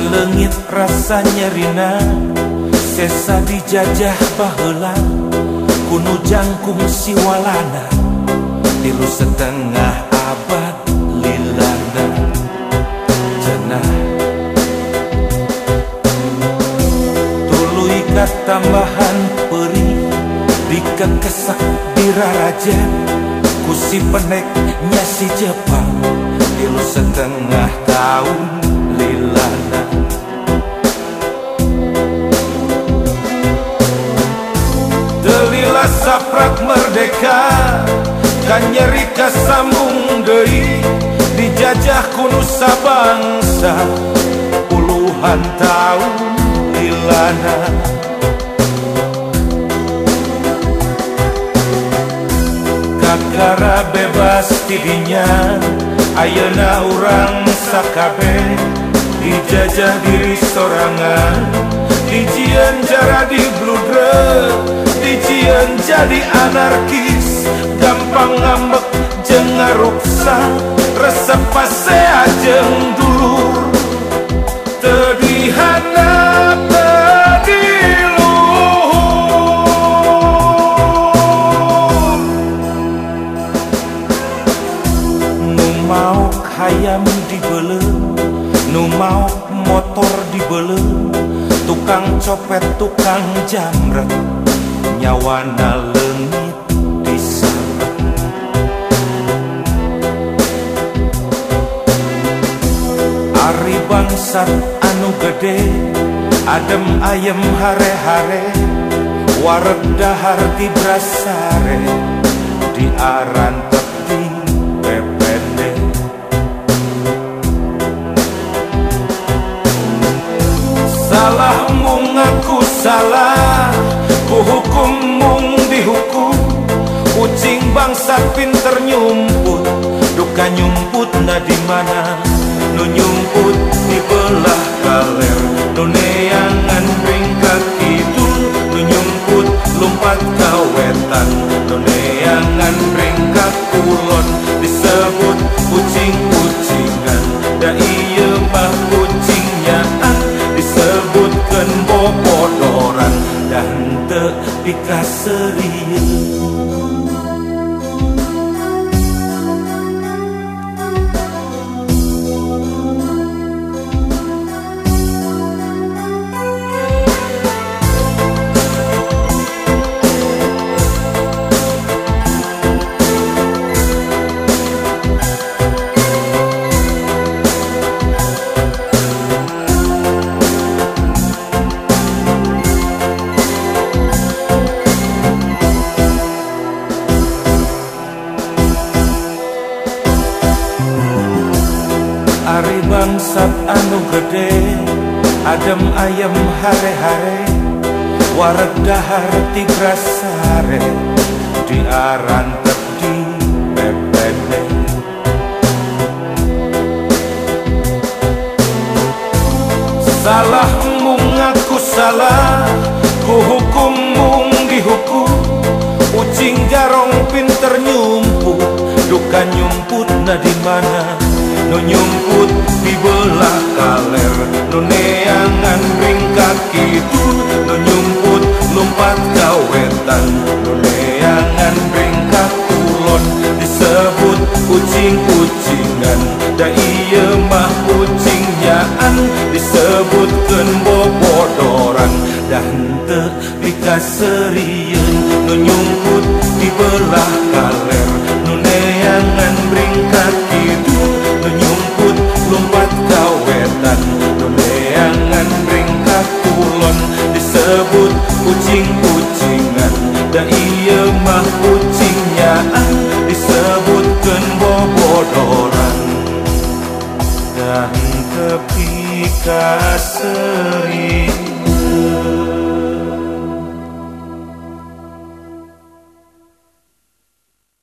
leungit rasa nyerina sesa dijajah baheula kuno jangkung siwalana 3,5 abad lilana cenah tuluy katambahan perih dikekesak dirarajan ku si peneknya si Jepang 3,5 tahun lilana Delila saprak merdeka kan nyeri kasambung deui dijajah ku nusa bangsa puluhan tahun lilana kakara bebas tidinya ayeuna urang sakabeh dijajah diri sorangan dijieun jara di bludreg dijieun jadi anarkis gampang ngambek jeung ngaruksa resep pasea jeung dulur teu dihandap teu diluhur nu mau hayam dibeuleum nu mau motor dibeuleum tukang copet tukang jamret nyawana leungit disarep ari bangsat anu gede adem ayem hare-hare wareg dahar di brasare diaran teping pepende salah mung ngaku salah ku hukum mung dihukum kucing bangsat pinter nyumput duka nyumput na di mana nu nyumput di belah kaler nu neangan ringkat kidul nu nyumput lompat ka wetan nu neangan ringkat kulon disebut kucing-kucingan da ieu mah kucingnyaan disebutkeun bobodoran dan teu dikaseureun Ari bangsat anu gede adem ayem hare-hare wareg dahar ti brasare diaran di pepende salah mung ngaku salah ku hukum mung dihukum ucing garong pinter nyumput duka nyumput na di mana nu nyumput di belah kaler nu neangan ringkat kidul nu nyumput lompat ka wetan nu neangan ringkat kulon disebut kucing-kucingan da ieu mah kucingnyaan disebutkeun bobodoran da henteu dikaseureun nu nyumput di belah kaler nu neangan ringkat kidul nu nyumput lompat ka wetan nu neangan ringkat kulon disebut kucing-kucingan da ieu mah kucingnyaan disebutkeun bobodoran dan teu dikaseureun